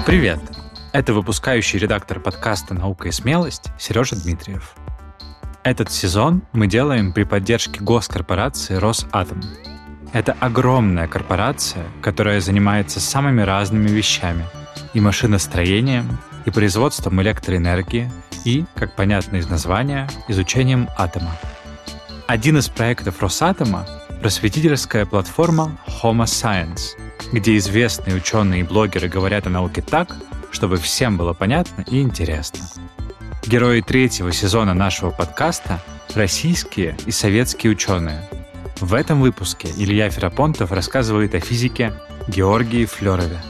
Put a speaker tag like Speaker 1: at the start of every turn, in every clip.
Speaker 1: Привет! Это выпускающий редактор подкаста «Наука и смелость» Сережа Дмитриев. Этот сезон мы делаем при поддержке госкорпорации «Росатом». Это огромная корпорация, которая занимается самыми разными вещами – и машиностроением, и производством электроэнергии, и, как понятно из названия, изучением атома. Один из проектов Росатома – просветительская платформа Homo Science, где известные ученые и блогеры говорят о науке так, чтобы всем было понятно и интересно. Герои третьего сезона нашего подкаста – российские и советские ученые. В этом выпуске Илья Ферапонтов рассказывает о физике Георгии Флёрове.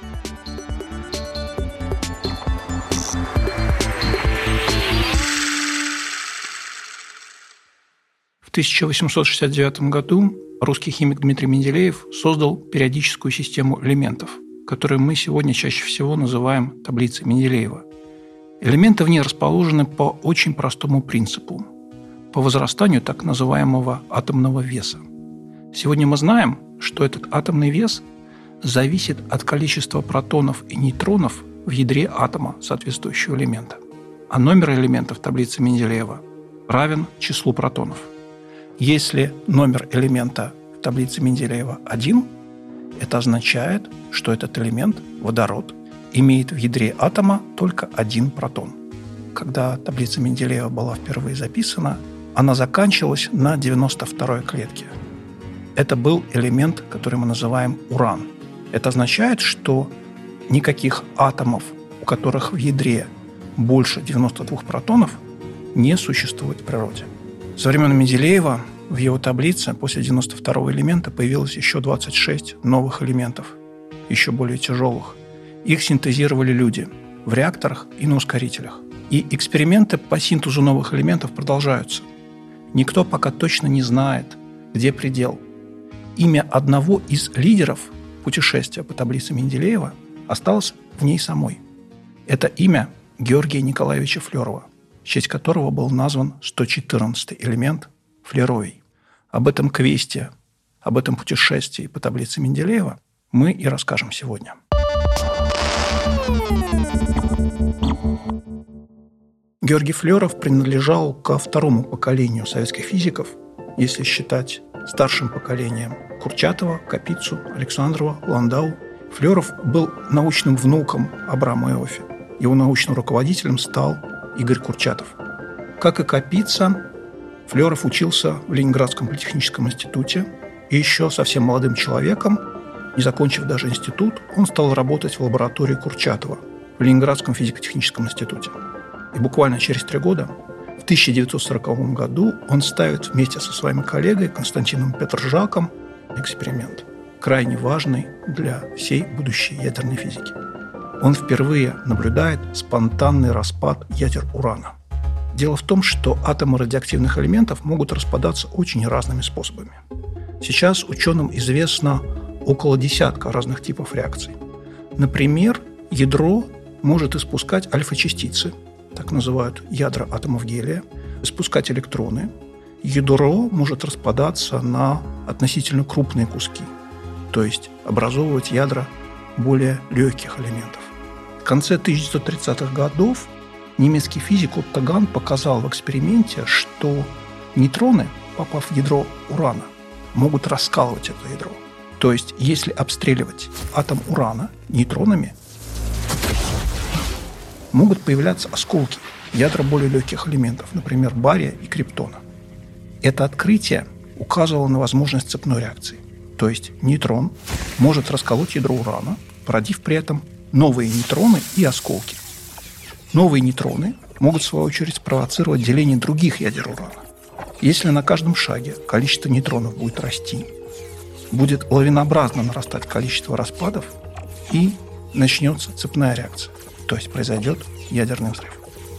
Speaker 2: В 1869 году русский химик Дмитрий Менделеев создал периодическую систему элементов, которую мы сегодня чаще всего называем таблицей Менделеева. Элементы в ней расположены по очень простому принципу – по возрастанию так называемого атомного веса. Сегодня мы знаем, что этот атомный вес зависит от количества протонов и нейтронов в ядре атома соответствующего элемента, а номер элементов таблицы Менделеева равен числу протонов. Если номер элемента в таблице Менделеева 1, это означает, что этот элемент, водород, имеет в ядре атома только один протон. Когда таблица Менделеева была впервые записана, она заканчивалась на 92-й клетке. Это был элемент, который мы называем уран. Это означает, что никаких атомов, у которых в ядре больше 92 протонов, не существует в природе. Со времен Менделеева в его таблице после 92-го элемента появилось еще 26 новых элементов, еще более тяжелых. Их синтезировали люди в реакторах и на ускорителях. И эксперименты по синтезу новых элементов продолжаются. Никто пока точно не знает, где предел. Имя одного из лидеров путешествия по таблице Менделеева осталось в ней самой. Это имя Георгия Николаевича Флёрова, в честь которого был назван 114-й элемент флеровий. Об этом квесте, об этом путешествии по таблице Менделеева мы и расскажем сегодня. Георгий Флёров принадлежал ко второму поколению советских физиков, если считать старшим поколением Курчатова, Капицу, Александрова, Ландау. Флёров был научным внуком Абрама Иоффе. Его научным руководителем стал Игорь Курчатов. Как и Капица, Флёров учился в Ленинградском политехническом институте, и еще совсем молодым человеком, не закончив даже институт, он стал работать в лаборатории Курчатова в Ленинградском физико-техническом институте. И буквально через 3 года, в 1940 году, он ставит вместе со своим коллегой Константином Петржаком эксперимент, крайне важный для всей будущей ядерной физики. Он впервые наблюдает спонтанный распад ядер урана. Дело в том, что атомы радиоактивных элементов могут распадаться очень разными способами. Сейчас ученым известно около десятка разных типов реакций. Например, ядро может испускать альфа-частицы, так называют ядра атомов гелия, испускать электроны. Ядро может распадаться на относительно крупные куски, то есть образовывать ядра более легких элементов. В конце 1930-х годов немецкий физик Отто Ган показал в эксперименте, что нейтроны, попав в ядро урана, могут раскалывать это ядро. То есть, если обстреливать атом урана нейтронами, могут появляться осколки, ядра более легких элементов, например, бария и криптона. Это открытие указывало на возможность цепной реакции. То есть, нейтрон может расколоть ядро урана, породив при этом новые нейтроны и осколки. Новые нейтроны могут, в свою очередь, спровоцировать деление других ядер урана. Если на каждом шаге количество нейтронов будет расти, будет лавинообразно нарастать количество распадов, и начнется цепная реакция, то есть произойдет ядерный взрыв.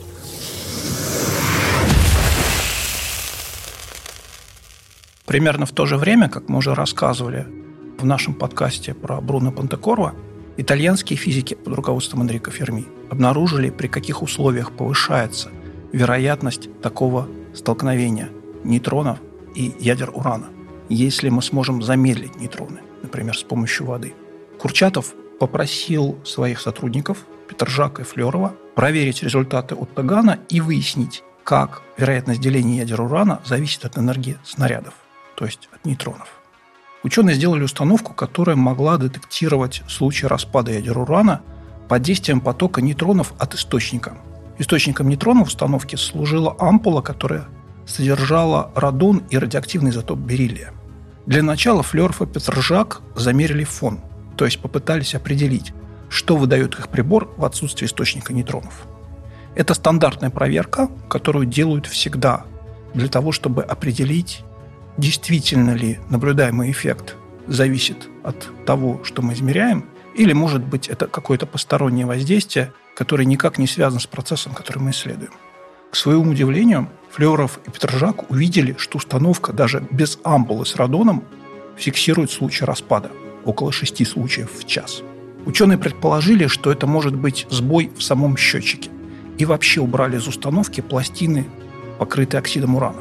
Speaker 2: Примерно в то же время, как мы уже рассказывали в нашем подкасте про Бруно Понтекорво, итальянские физики под руководством Энрико Ферми обнаружили, при каких условиях повышается вероятность такого столкновения нейтронов и ядер урана, если мы сможем замедлить нейтроны, например, с помощью воды. Курчатов попросил своих сотрудников Петржака и Флёрова проверить результаты от Тагана и выяснить, как вероятность деления ядер урана зависит от энергии снарядов, то есть от нейтронов. Ученые сделали установку, которая могла детектировать случаи распада ядер урана под действием потока нейтронов от источника. Источником нейтронов в установке служила ампула, которая содержала радон и радиоактивный изотоп бериллия. Для начала Флёров и Петржак замерили фон, то есть попытались определить, что выдает их прибор в отсутствии источника нейтронов. Это стандартная проверка, которую делают всегда для того, чтобы определить, действительно ли наблюдаемый эффект зависит от того, что мы измеряем, или, может быть, это какое-то постороннее воздействие, которое никак не связано с процессом, который мы исследуем. К своему удивлению, Флёров и Петржак увидели, что установка даже без ампулы с радоном фиксирует случаи распада, около 6 случаев в час. Ученые предположили, что это может быть сбой в самом счетчике, и вообще убрали из установки пластины, покрытые оксидом урана.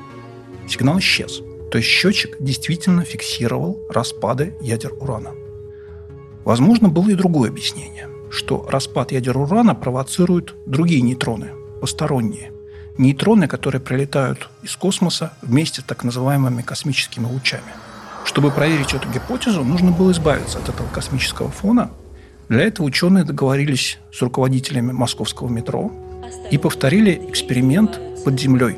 Speaker 2: Сигнал исчез, то есть счетчик действительно фиксировал распады ядер урана. Возможно, было и другое объяснение, что распад ядер урана провоцируют другие нейтроны, посторонние. Нейтроны, которые прилетают из космоса вместе с так называемыми космическими лучами. Чтобы проверить эту гипотезу, нужно было избавиться от этого космического фона. Для этого ученые договорились с руководителями московского метро и повторили эксперимент под землей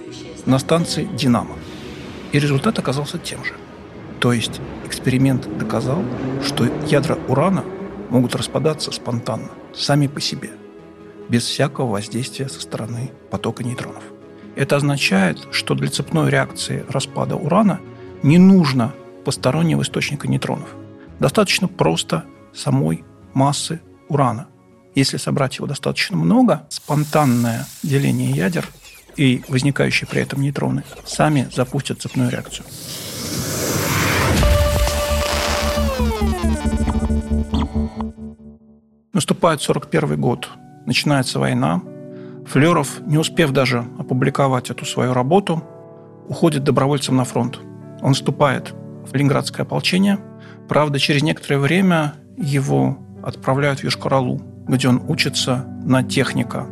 Speaker 2: на станции «Динамо». И результат оказался тем же. То есть эксперимент доказал, что ядра урана могут распадаться спонтанно, сами по себе, без всякого воздействия со стороны потока нейтронов. Это означает, что для цепной реакции распада урана не нужно постороннего источника нейтронов. Достаточно просто самой массы урана. Если собрать его достаточно много, спонтанное деление ядер и возникающие при этом нейтроны сами запустят цепную реакцию. Наступает 1941 год, начинается война. Флёров, не успев даже опубликовать эту свою работу, уходит добровольцем на фронт. Он вступает в Ленинградское ополчение. Правда, через некоторое время его отправляют в Йошкар-Олу, где он учится на техника,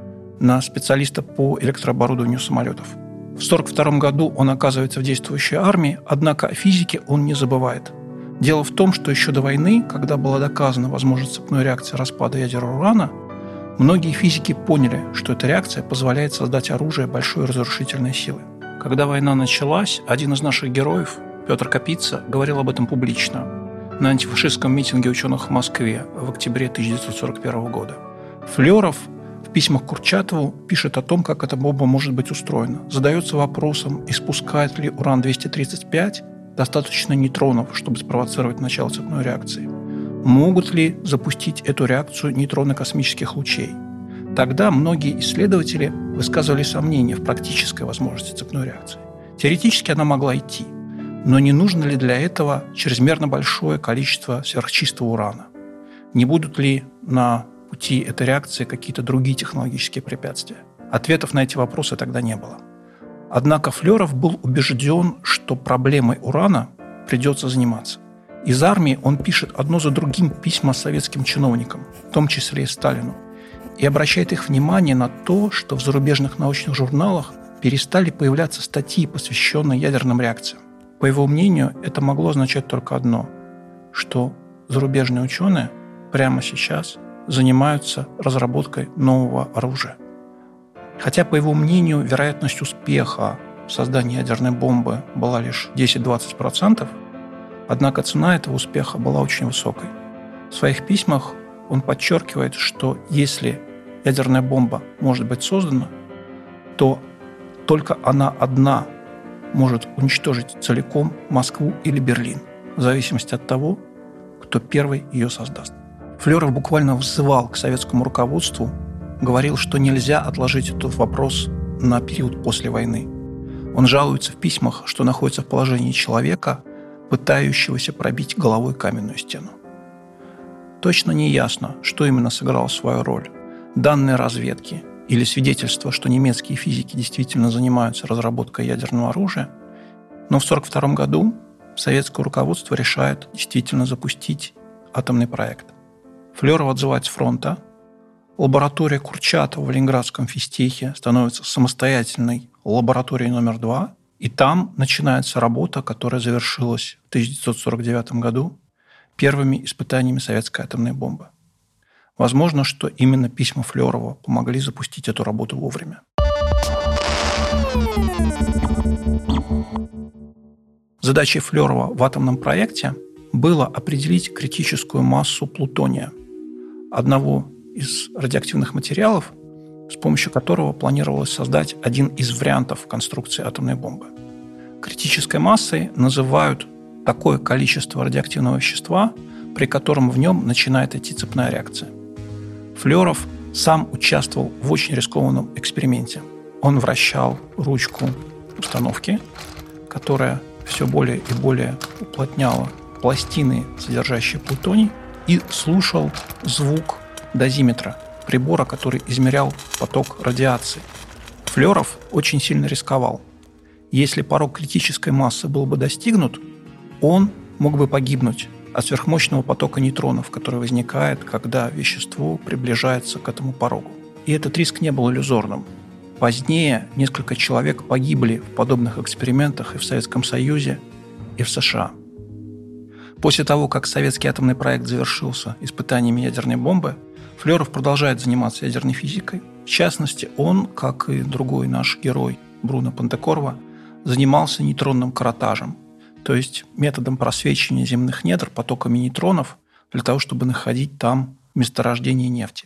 Speaker 2: на специалиста по электрооборудованию самолетов. В 1942 году он оказывается в действующей армии, однако о физике он не забывает. Дело в том, что еще до войны, когда была доказана возможность цепной реакции распада ядер урана, многие физики поняли, что эта реакция позволяет создать оружие большой разрушительной силы. Когда война началась, один из наших героев, Петр Капица, говорил об этом публично на антифашистском митинге ученых в Москве в октябре 1941 года. Флёров в письмах Курчатову пишет о том, как эта бомба может быть устроена. Задается вопросом, испускает ли уран-235 достаточно нейтронов, чтобы спровоцировать начало цепной реакции. Могут ли запустить эту реакцию нейтроны космических лучей? Тогда многие исследователи высказывали сомнения в практической возможности цепной реакции. Теоретически она могла идти, но не нужно ли для этого чрезмерно большое количество сверхчистого урана? Не будут ли на пути этой реакции какие-то другие технологические препятствия? Ответов на эти вопросы тогда не было. Однако Флёров был убежден, что проблемой урана придется заниматься. Из армии он пишет одно за другим письма советским чиновникам, в том числе и Сталину, и обращает их внимание на то, что в зарубежных научных журналах перестали появляться статьи, посвященные ядерным реакциям. По его мнению, это могло означать только одно, что зарубежные ученые прямо сейчас занимаются разработкой нового оружия. Хотя, по его мнению, вероятность успеха в создании ядерной бомбы была лишь 10-20%, однако цена этого успеха была очень высокой. В своих письмах он подчеркивает, что если ядерная бомба может быть создана, то только она одна может уничтожить целиком Москву или Берлин, в зависимости от того, кто первый ее создаст. Флёров буквально взывал к советскому руководству, говорил, что нельзя отложить этот вопрос на период после войны. Он жалуется в письмах, что находится в положении человека, пытающегося пробить головой каменную стену. Точно не ясно, что именно сыграло свою роль. Данные разведки или свидетельство, что немецкие физики действительно занимаются разработкой ядерного оружия, но в 1942 году советское руководство решает действительно запустить атомный проект. Флёров отзывается с фронта. Лаборатория Курчатова в Ленинградском физтехе становится самостоятельной лабораторией номер 2. И там начинается работа, которая завершилась в 1949 году первыми испытаниями советской атомной бомбы. Возможно, что именно письма Флёрова помогли запустить эту работу вовремя. Задачей Флёрова в атомном проекте было определить критическую массу плутония, одного из радиоактивных материалов, с помощью которого планировалось создать один из вариантов конструкции атомной бомбы. Критической массой называют такое количество радиоактивного вещества, при котором в нем начинает идти цепная реакция. Флёров сам участвовал в очень рискованном эксперименте. Он вращал ручку установки, которая все более и более уплотняла пластины, содержащие плутоний, и слушал звук дозиметра, прибора, который измерял поток радиации. Флёров очень сильно рисковал. Если порог критической массы был бы достигнут, он мог бы погибнуть от сверхмощного потока нейтронов, который возникает, когда вещество приближается к этому порогу. И этот риск не был иллюзорным. Позднее несколько человек погибли в подобных экспериментах и в Советском Союзе, и в США. После того, как советский атомный проект завершился испытаниями ядерной бомбы, Флёров продолжает заниматься ядерной физикой. В частности, он, как и другой наш герой Бруно Понтекорво, занимался нейтронным каротажем, то есть методом просвечивания земных недр потоками нейтронов для того, чтобы находить там месторождение нефти.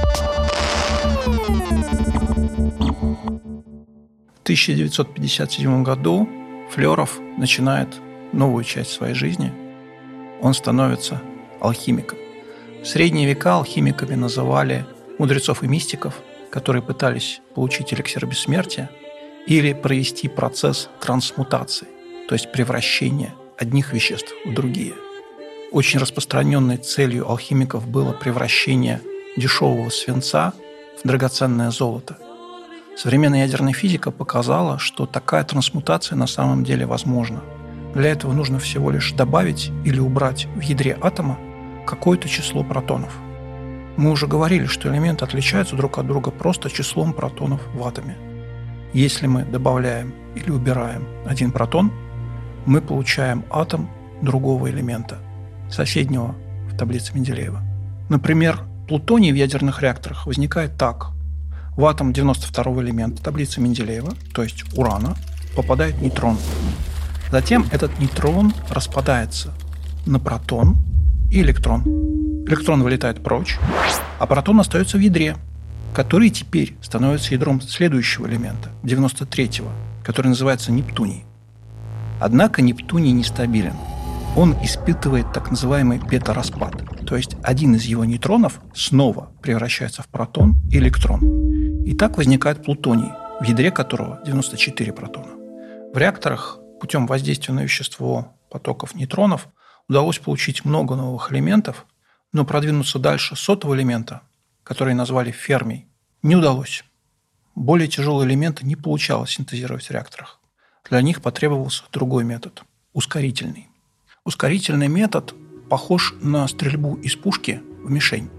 Speaker 2: В 1957 году Флёров начинает новую часть своей жизни. Он становится алхимиком. В средние века алхимиками называли мудрецов и мистиков, которые пытались получить эликсир бессмертия или провести процесс трансмутации, то есть превращения одних веществ в другие. Очень распространенной целью алхимиков было превращение дешевого свинца в драгоценное золото. Современная ядерная физика показала, что такая трансмутация на самом деле возможна. Для этого нужно всего лишь добавить или убрать в ядре атома какое-то число протонов. Мы уже говорили, что элементы отличаются друг от друга просто числом протонов в атоме. Если мы добавляем или убираем один протон, мы получаем атом другого элемента, соседнего в таблице Менделеева. Например, плутоний в ядерных реакторах возникает так. В атом 92-го элемента таблицы Менделеева, то есть урана, попадает нейтрон. Затем этот нейтрон распадается на протон и электрон. Электрон вылетает прочь, а протон остается в ядре, который теперь становится ядром следующего элемента, 93-го, который называется нептуний. Однако нептуний нестабилен. Он испытывает так называемый бета-распад, то есть один из его нейтронов снова превращается в протон и электрон. И так возникает плутоний, в ядре которого 94 протона. В реакторах путем воздействия на вещество потоков нейтронов удалось получить много новых элементов, но продвинуться дальше 100-го элемента, который назвали фермий, не удалось. Более тяжелые элементы не получалось синтезировать в реакторах. Для них потребовался другой метод – ускорительный. Ускорительный метод похож на стрельбу из пушки в мишень.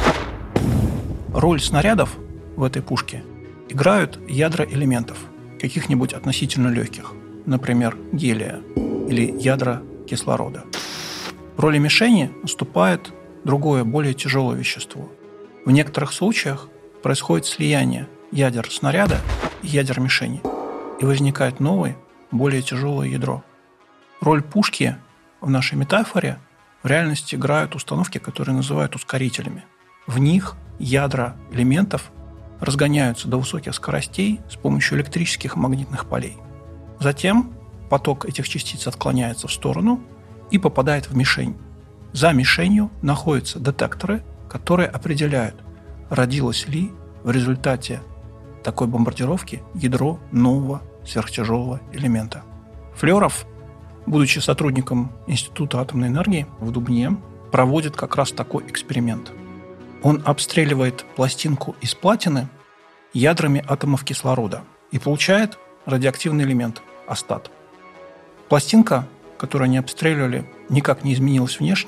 Speaker 2: Роль снарядов в этой пушке играют ядра элементов, каких-нибудь относительно легких, например, гелия или ядра кислорода. В роли мишени наступает другое, более тяжелое вещество. В некоторых случаях происходит слияние ядер снаряда и ядер мишени, и возникает новое, более тяжелое ядро. Роль пушки в нашей метафоре в реальности играют установки, которые называют ускорителями. В них ядра элементов разгоняются до высоких скоростей с помощью электрических и магнитных полей. Затем поток этих частиц отклоняется в сторону и попадает в мишень. За мишенью находятся детекторы, которые определяют, родилось ли в результате такой бомбардировки ядро нового сверхтяжелого элемента. Флёров, будучи сотрудником Института атомной энергии в Дубне, проводит как раз такой эксперимент. Он обстреливает пластинку из платины ядрами атомов кислорода и получает радиоактивный элемент – астат. Пластинка, которую они обстреливали, никак не изменилась внешне,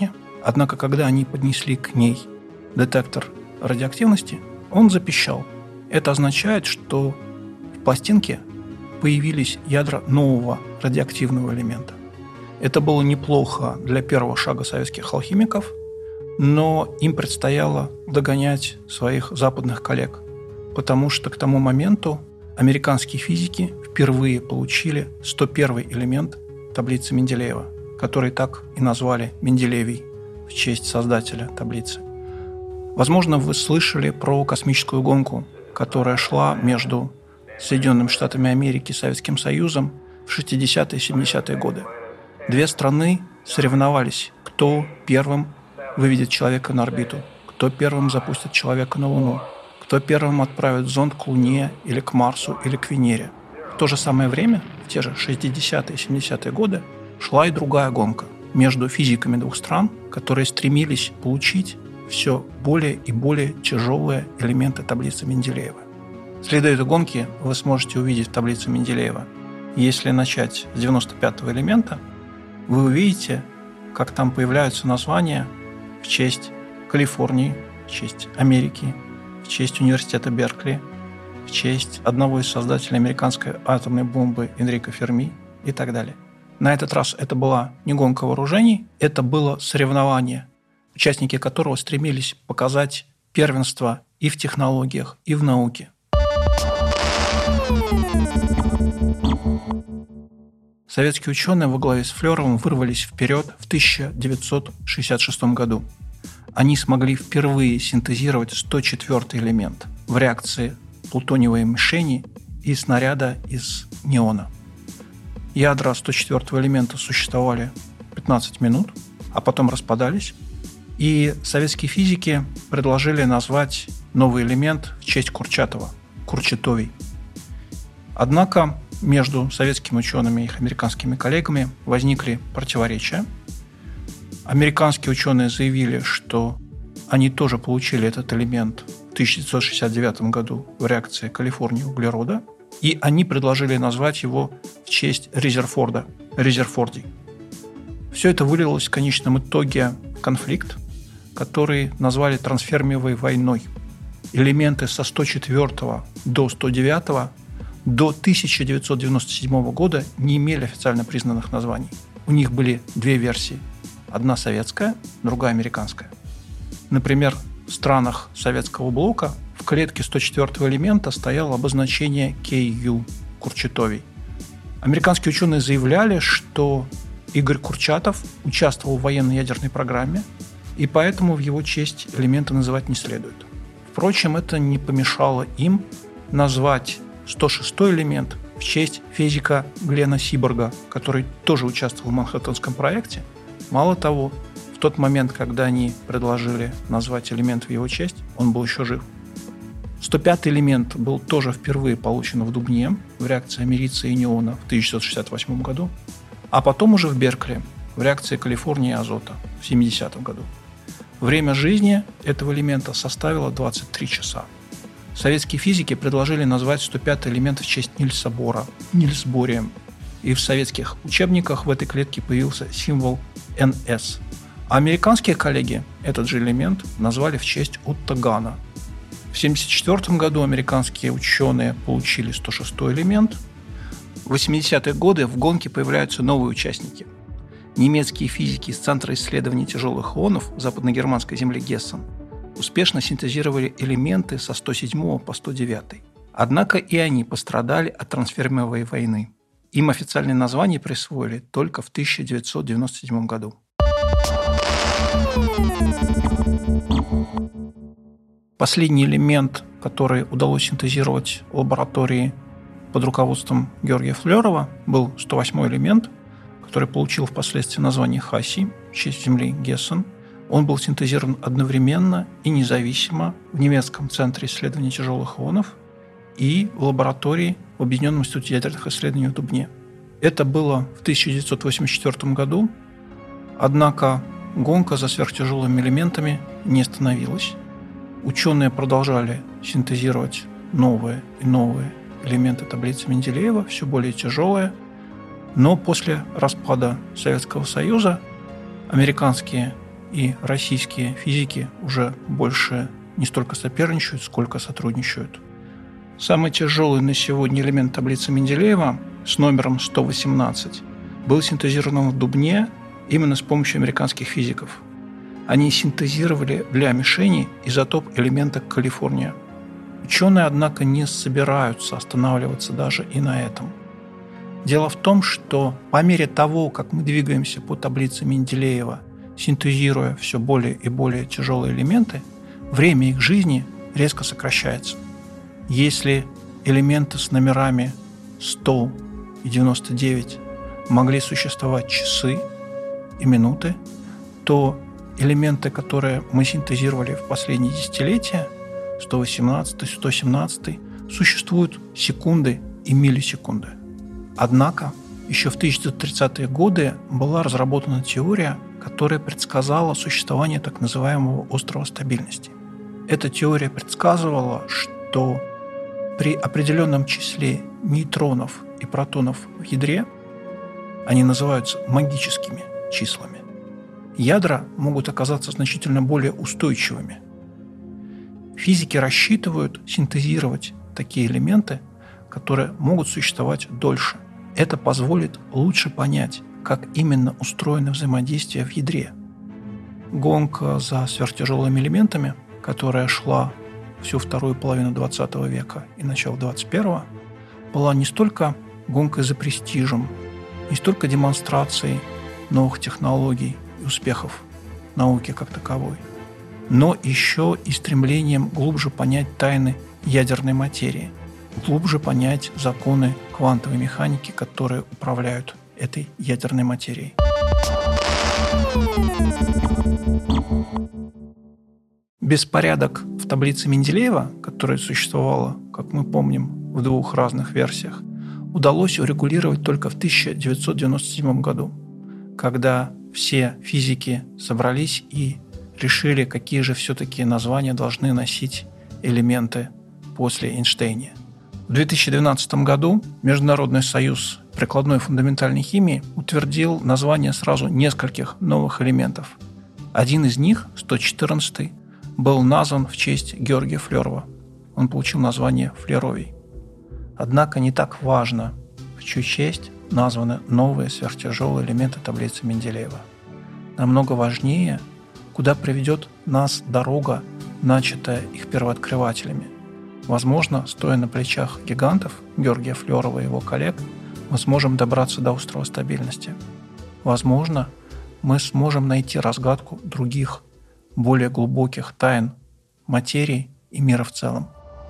Speaker 2: Однако, когда они поднесли к ней детектор радиоактивности, он запищал. Это означает, что в пластинке появились ядра нового радиоактивного элемента. Это было неплохо для первого шага советских алхимиков, но им предстояло догонять своих западных коллег, потому что к тому моменту американские физики впервые получили 101-й элемент таблицы Менделеева, который так и назвали Менделеевий в честь создателя таблицы. Возможно, вы слышали про космическую гонку, которая шла между Соединенными Штатами Америки и Советским Союзом в 60-е и 70-е годы. Две страны соревновались, кто первым выведет человека на орбиту, кто первым запустит человека на Луну, кто первым отправит зонд к Луне или к Марсу или к Венере. В то же самое время, в те же 60-е и 70-е годы, шла и другая гонка между физиками двух стран, которые стремились получить все более и более тяжелые элементы таблицы Менделеева. Следы этой гонки вы сможете увидеть в таблице Менделеева. Если начать с 95-го элемента, вы увидите, как там появляются названия в честь Калифорнии, в честь Америки, в честь университета Беркли, в честь одного из создателей американской атомной бомбы Энрико Ферми и так далее. На этот раз это была не гонка вооружений, это было соревнование, участники которого стремились показать первенство и в технологиях, и в науке. Советские ученые во главе с Флёровым вырвались вперед в 1966 году. Они смогли впервые синтезировать 104-й элемент в реакции плутониевой мишени и снаряда из неона. Ядра 104-го элемента существовали 15 минут, а потом распадались, и советские физики предложили назвать новый элемент в честь Курчатова – Курчатовий. Однако между советскими учеными и их американскими коллегами возникли противоречия. Американские ученые заявили, что они тоже получили этот элемент в 1969 году в реакции Калифорнии углерода, и они предложили назвать его в честь Резерфорда, Резерфордий. Все это вылилось в конечном итоге в конфликт, который назвали трансфермиевой войной. Элементы со 104 до 109 до 1997 года не имели официально признанных названий. У них были две версии. Одна советская, другая американская. Например, в странах советского блока в клетке 104-го элемента стояло обозначение KU – Курчатовий. Американские ученые заявляли, что Игорь Курчатов участвовал в военной ядерной программе, и поэтому в его честь элементы называть не следует. Впрочем, это не помешало им назвать 106-й элемент в честь физика Глена Сиборга, который тоже участвовал в Манхэттенском проекте. Мало того, в тот момент, когда они предложили назвать элемент в его честь, он был еще жив. 105-й элемент был тоже впервые получен в Дубне в реакции америция и неона в 1968 году, а потом уже в Беркли в реакции Калифорнии и азота в 70-м году. Время жизни этого элемента составило 23 часа. Советские физики предложили назвать 105-й элемент в честь Нильса Бора, Нильс Борием, и в советских учебниках в этой клетке появился символ НС. А американские коллеги этот же элемент назвали в честь Отто Гана. В 1974 году американские ученые получили 106-й элемент. В 80-е годы в гонке появляются новые участники. Немецкие физики из Центра исследований тяжелых ионов западногерманской земли Гессен успешно синтезировали элементы со 107 по 109. Однако и они пострадали от трансфермиевой войны. Им официальное название присвоили только в 1997 году. Последний элемент, который удалось синтезировать в лаборатории под руководством Георгия Флёрова, был 108-й элемент, который получил впоследствии название Хассий в честь земли Гессен. Он был синтезирован одновременно и независимо в немецком Центре исследований тяжелых ионов и в лаборатории в Объединенном институте ядерных исследований в Дубне. Это было в 1984 году, однако гонка за сверхтяжелыми элементами не остановилась. Ученые продолжали синтезировать новые и новые элементы таблицы Менделеева, все более тяжелые, но после распада Советского Союза американские и российские физики уже больше не столько соперничают, сколько сотрудничают. Самый тяжелый на сегодня элемент таблицы Менделеева с номером 118 был синтезирован в Дубне именно с помощью американских физиков. Они синтезировали для мишени изотоп элемента Калифорния. Ученые, однако, не собираются останавливаться даже и на этом. Дело в том, что по мере того, как мы двигаемся по таблице Менделеева, синтезируя все более и более тяжелые элементы, время их жизни резко сокращается. Если элементы с номерами 100 и 99 могли существовать часы и минуты, то элементы, которые мы синтезировали в последние десятилетия, 118, 117, существуют секунды и миллисекунды. Однако еще в 1930-е годы была разработана теория, которая предсказала существование так называемого острова стабильности. Эта теория предсказывала, что при определенном числе нейтронов и протонов в ядре, они называются магическими числами, ядра могут оказаться значительно более устойчивыми. Физики рассчитывают синтезировать такие элементы, которые могут существовать дольше. Это позволит лучше понять, как именно устроено взаимодействие в ядре. Гонка за сверхтяжелыми элементами, которая шла всю вторую половину XX века и начало XXI, была не столько гонкой за престижем, не столько демонстрацией новых технологий и успехов науки как таковой, но еще и стремлением глубже понять тайны ядерной материи, глубже понять законы квантовой механики, которые управляют этой ядерной материей. Беспорядок в таблице Менделеева, которая существовала, как мы помним, в двух разных версиях, удалось урегулировать только в 1997 году, когда все физики собрались и решили, какие же все-таки названия должны носить элементы после Эйнштейна. В 2012 году Международный союз прикладной фундаментальной химии утвердил название сразу нескольких новых элементов. Один из них, 114, был назван в честь Георгия Флёрова. Он получил название флеровий. Однако не так важно, в чью честь названы новые сверхтяжелые элементы таблицы Менделеева. Намного важнее, куда приведет нас дорога, начатая их первооткрывателями. Возможно, стоя на плечах гигантов Георгия Флёрова и его коллег, мы сможем добраться до острова стабильности. Возможно, мы сможем найти разгадку других, более глубоких тайн материи и мира в целом.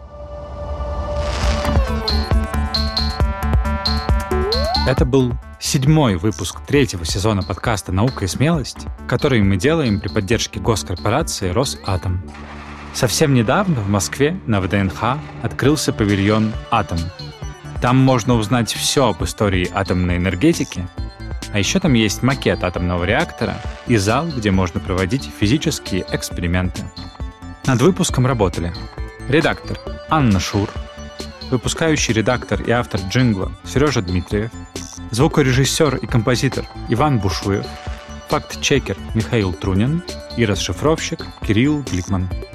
Speaker 1: Это был 7-й выпуск 3-го сезона подкаста «Наука и смелость», который мы делаем при поддержке госкорпорации «Росатом». Совсем недавно в Москве на ВДНХ открылся павильон «Атом». Там можно узнать все об истории атомной энергетики, а еще там есть макет атомного реактора и зал, где можно проводить физические эксперименты. Над выпуском работали редактор Анна Шур, выпускающий редактор и автор джингла Сережа Дмитриев, звукорежиссер и композитор Иван Бушуев, факт-чекер Михаил Трунин и расшифровщик Кирилл Гликман.